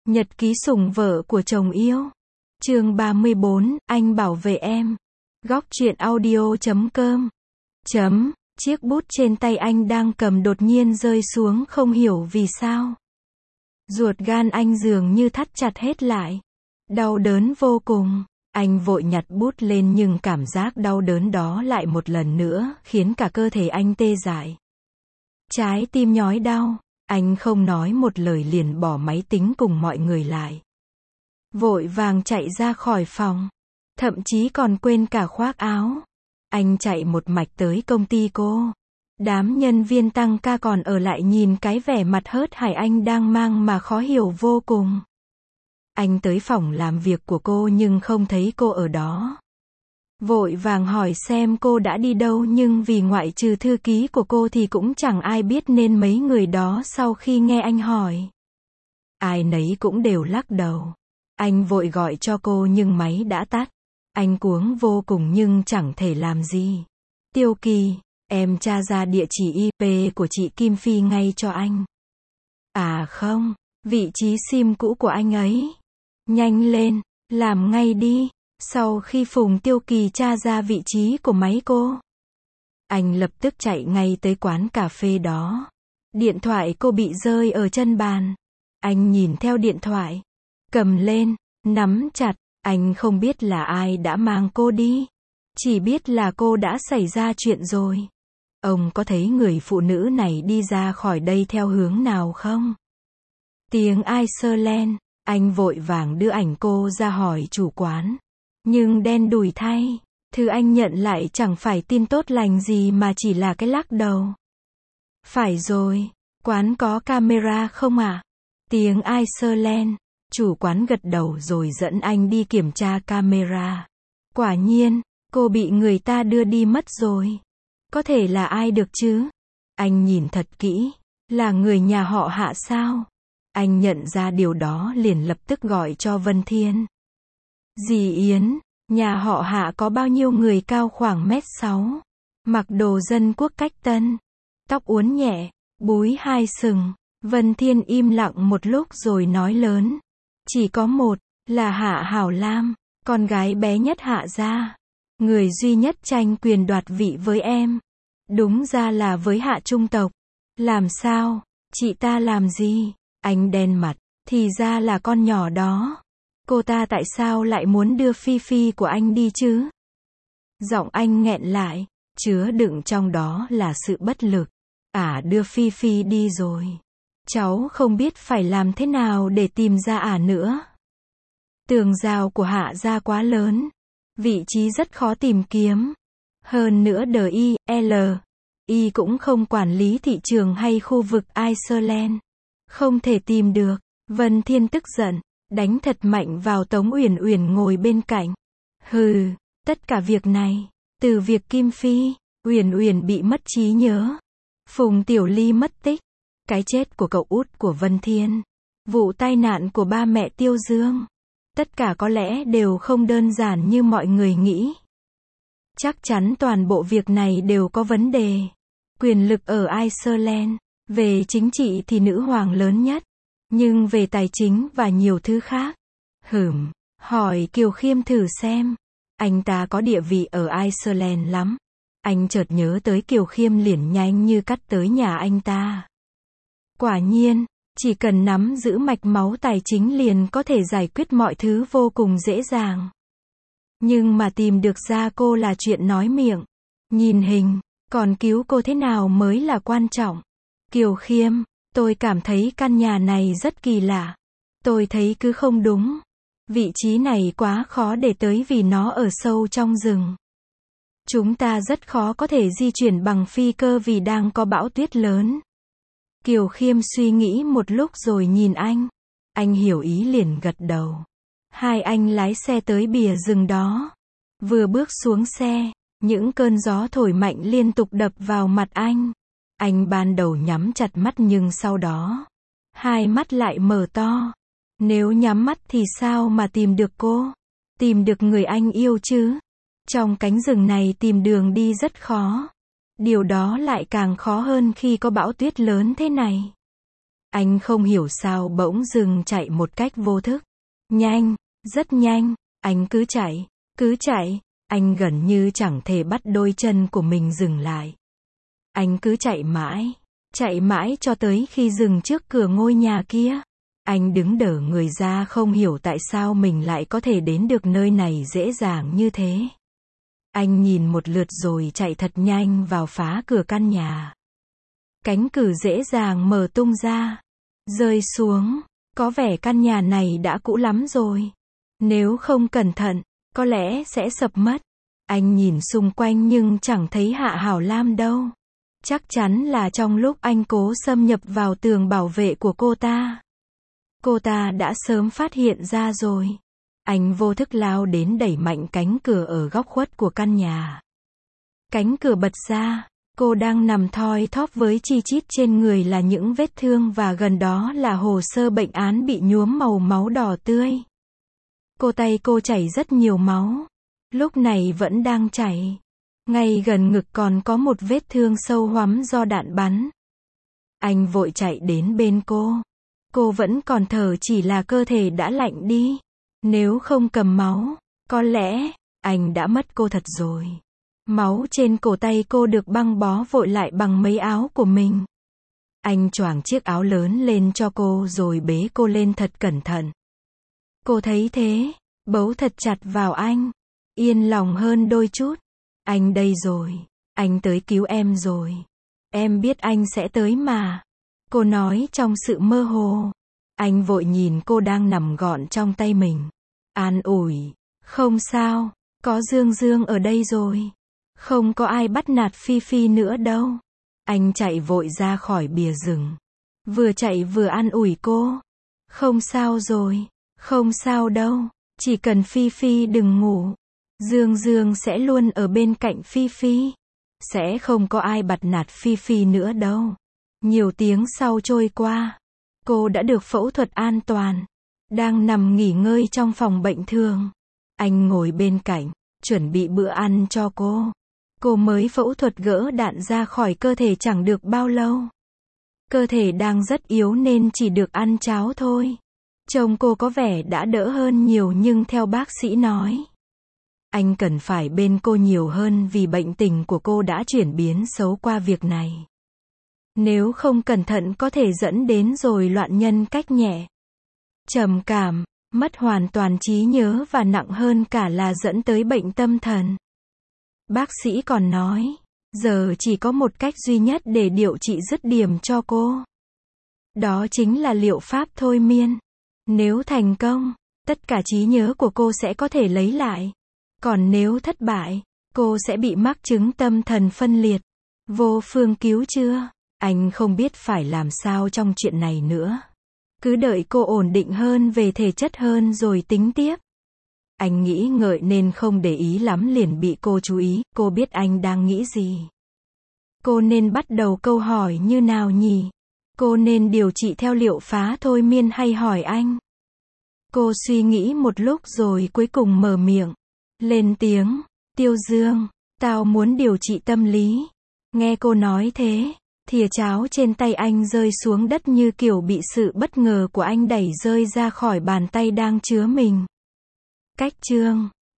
Nhật ký sủng vợ của chồng yêu. Chương 34, anh bảo vệ em. Góc truyện audio.com. Chiếc bút trên tay anh đang cầm đột nhiên rơi xuống không hiểu vì sao. Ruột gan anh dường như thắt chặt hết lại. Đau đớn vô cùng. Anh vội nhặt bút lên nhưng cảm giác đau đớn đó lại một lần nữa khiến cả cơ thể anh tê dại. Trái tim nhói đau. Anh không nói một lời liền bỏ máy tính cùng mọi người lại. Vội vàng chạy ra khỏi phòng. Thậm chí còn quên cả khoác áo. Anh chạy một mạch tới công ty cô. Đám nhân viên tăng ca còn ở lại nhìn cái vẻ mặt hớt hải anh đang mang mà khó hiểu vô cùng. Anh tới phòng làm việc của cô nhưng không thấy cô ở đó. Vội vàng hỏi xem cô đã đi đâu nhưng vì ngoại trừ thư ký của cô thì cũng chẳng ai biết nên mấy người đó sau khi nghe anh hỏi. Ai nấy cũng đều lắc đầu. Anh vội gọi cho cô nhưng máy đã tắt. Anh cuống vô cùng nhưng chẳng thể làm gì. Tiêu Kỳ, em tra ra địa chỉ IP của chị Kim Phi ngay cho anh. À không, vị trí SIM cũ của anh ấy. Nhanh lên, làm ngay đi. Sau khi Phùng Tiêu Kỳ tra ra vị trí của máy cô, anh lập tức chạy ngay tới quán cà phê đó. Điện thoại cô bị rơi ở chân bàn. Anh nhìn theo điện thoại, cầm lên, nắm chặt. Anh không biết là ai đã mang cô đi. Chỉ biết là cô đã xảy ra chuyện rồi. Ông có thấy người phụ nữ này đi ra khỏi đây theo hướng nào không? Tiếng Iceland. Anh vội vàng đưa ảnh cô ra hỏi chủ quán. Nhưng đen đủi thay, thứ anh nhận lại chẳng phải tin tốt lành gì mà chỉ là cái lắc đầu. Phải rồi, quán có camera không ạ? Tiếng Iceland. Chủ quán gật đầu rồi dẫn anh đi kiểm tra camera. Quả nhiên, cô bị người ta đưa đi mất rồi. Có thể là ai được chứ? Anh nhìn thật kỹ. Là người nhà họ Hạ sao? Anh nhận ra điều đó liền lập tức gọi cho Vân Thiên. Dì Yến, nhà họ Hạ có bao nhiêu người cao khoảng 1m6. Mặc đồ dân quốc cách tân. Tóc uốn nhẹ, búi 2 sừng. Vân Thiên im lặng một lúc rồi nói lớn. Chỉ có một, là Hạ Hảo Lam, con gái bé nhất Hạ gia. Người duy nhất tranh quyền đoạt vị với em. Đúng ra là với Hạ Trung tộc. Làm sao? Chị ta làm gì? Anh đen mặt, thì ra là con nhỏ đó. Cô ta tại sao lại muốn đưa Phi Phi của anh đi chứ? Giọng anh nghẹn lại, chứa đựng trong đó là sự bất lực. Đưa Phi Phi đi rồi. Cháu không biết phải làm thế nào để tìm ra nữa. Tường rào của Hạ gia quá lớn. Vị trí rất khó tìm kiếm. Hơn nữa DILI cũng không quản lý thị trường hay khu vực Iceland. Không thể tìm được. Vân Thiên tức giận, đánh thật mạnh vào Tống Uyển Uyển ngồi bên cạnh. Hừ, tất cả việc này, từ việc Kim Phi, Uyển Uyển bị mất trí nhớ, Phùng Tiểu Ly mất tích, cái chết của cậu út của Vân Thiên, vụ tai nạn của ba mẹ Tiêu Dương, tất cả có lẽ đều không đơn giản như mọi người nghĩ. Chắc chắn toàn bộ việc này đều có vấn đề. Quyền lực ở Iceland, về chính trị thì nữ hoàng lớn nhất, nhưng về tài chính và nhiều thứ khác. Hỏi Kiều Khiêm thử xem. Anh ta có địa vị ở Iceland lắm. Anh chợt nhớ tới Kiều Khiêm liền nhanh như cắt tới nhà anh ta. Quả nhiên, chỉ cần nắm giữ mạch máu tài chính liền có thể giải quyết mọi thứ vô cùng dễ dàng. Nhưng mà tìm được ra cô là chuyện nói miệng. Nhìn hình, còn cứu cô thế nào mới là quan trọng. Kiều Khiêm, tôi cảm thấy căn nhà này rất kỳ lạ. Tôi thấy cứ không đúng. Vị trí này quá khó để tới vì nó ở sâu trong rừng. Chúng ta rất khó có thể di chuyển bằng phi cơ vì đang có bão tuyết lớn. Kiều Khiêm suy nghĩ một lúc rồi nhìn anh. Anh hiểu ý liền gật đầu. Hai anh lái xe tới bìa rừng đó. Vừa bước xuống xe, những cơn gió thổi mạnh liên tục đập vào mặt anh. Anh ban đầu nhắm chặt mắt nhưng sau đó, hai mắt lại mở to. Nếu nhắm mắt thì sao mà tìm được cô? Tìm được người anh yêu chứ? Trong cánh rừng này tìm đường đi rất khó. Điều đó lại càng khó hơn khi có bão tuyết lớn thế này. Anh không hiểu sao bỗng dưng chạy một cách vô thức. Nhanh, rất nhanh, anh cứ chạy, anh gần như chẳng thể bắt đôi chân của mình dừng lại. Anh cứ chạy mãi cho tới khi dừng trước cửa ngôi nhà kia. Anh đứng đờ người ra không hiểu tại sao mình lại có thể đến được nơi này dễ dàng như thế. Anh nhìn một lượt rồi chạy thật nhanh vào phá cửa căn nhà. Cánh cửa dễ dàng mở tung ra, rơi xuống. Có vẻ căn nhà này đã cũ lắm rồi. Nếu không cẩn thận, có lẽ sẽ sập mất. Anh nhìn xung quanh nhưng chẳng thấy Hạ Hảo Lam đâu. Chắc chắn là trong lúc anh cố xâm nhập vào tường bảo vệ của cô ta đã sớm phát hiện ra rồi. Anh vô thức lao đến đẩy mạnh cánh cửa ở góc khuất của căn nhà. Cánh cửa bật ra, cô đang nằm thoi thóp với chi chít trên người là những vết thương và gần đó là hồ sơ bệnh án bị nhuốm màu máu đỏ tươi. Tay cô chảy rất nhiều máu. Lúc này vẫn đang chảy. Ngay gần ngực còn có một vết thương sâu hoắm do đạn bắn. Anh vội chạy đến bên cô. Cô vẫn còn thở, chỉ là cơ thể đã lạnh đi. Nếu không cầm máu, có lẽ anh đã mất cô thật rồi. Máu trên cổ tay cô được băng bó vội lại bằng mấy áo của mình. Anh choàng chiếc áo lớn lên cho cô rồi bế cô lên thật cẩn thận. Cô thấy thế, bấu thật chặt vào anh. Yên lòng hơn đôi chút. Anh đây rồi. Anh tới cứu em rồi. Em biết anh sẽ tới mà. Cô nói trong sự mơ hồ. Anh vội nhìn cô đang nằm gọn trong tay mình. An ủi. Không sao. Có Dương Dương ở đây rồi. Không có ai bắt nạt Phi Phi nữa đâu. Anh chạy vội ra khỏi bìa rừng. Vừa chạy vừa an ủi cô. Không sao rồi. Không sao đâu. Chỉ cần Phi Phi đừng ngủ. Dương Dương sẽ luôn ở bên cạnh Phi Phi. Sẽ không có ai bắt nạt Phi Phi nữa đâu. Nhiều tiếng sau trôi qua. Cô đã được phẫu thuật an toàn. Đang nằm nghỉ ngơi trong phòng bệnh thường. Anh ngồi bên cạnh, chuẩn bị bữa ăn cho cô. Cô mới phẫu thuật gỡ đạn ra khỏi cơ thể chẳng được bao lâu. Cơ thể đang rất yếu nên chỉ được ăn cháo thôi. Trông cô có vẻ đã đỡ hơn nhiều nhưng theo bác sĩ nói, anh cần phải bên cô nhiều hơn vì bệnh tình của cô đã chuyển biến xấu qua việc này. Nếu không cẩn thận có thể dẫn đến rối loạn nhân cách nhẹ, trầm cảm, mất hoàn toàn trí nhớ và nặng hơn cả là dẫn tới bệnh tâm thần. Bác sĩ còn nói, giờ chỉ có một cách duy nhất để điều trị dứt điểm cho cô. Đó chính là liệu pháp thôi miên. Nếu thành công, tất cả trí nhớ của cô sẽ có thể lấy lại. Còn nếu thất bại, cô sẽ bị mắc chứng tâm thần phân liệt. Vô phương cứu chữa. Anh không biết phải làm sao trong chuyện này nữa. Cứ đợi cô ổn định hơn về thể chất hơn rồi tính tiếp. Anh nghĩ ngợi nên không để ý lắm liền bị cô chú ý. Cô biết anh đang nghĩ gì. Cô nên bắt đầu câu hỏi như nào nhỉ? Cô nên điều trị theo liệu pháp thôi miên hay hỏi anh? Cô suy nghĩ một lúc rồi cuối cùng mở miệng. Lên tiếng. Tiêu Dương, tao muốn điều trị tâm lý. Nghe cô nói thế, thìa cháo trên tay anh rơi xuống đất như kiểu bị sự bất ngờ của anh đẩy rơi ra khỏi bàn tay đang chứa mình. Cách chương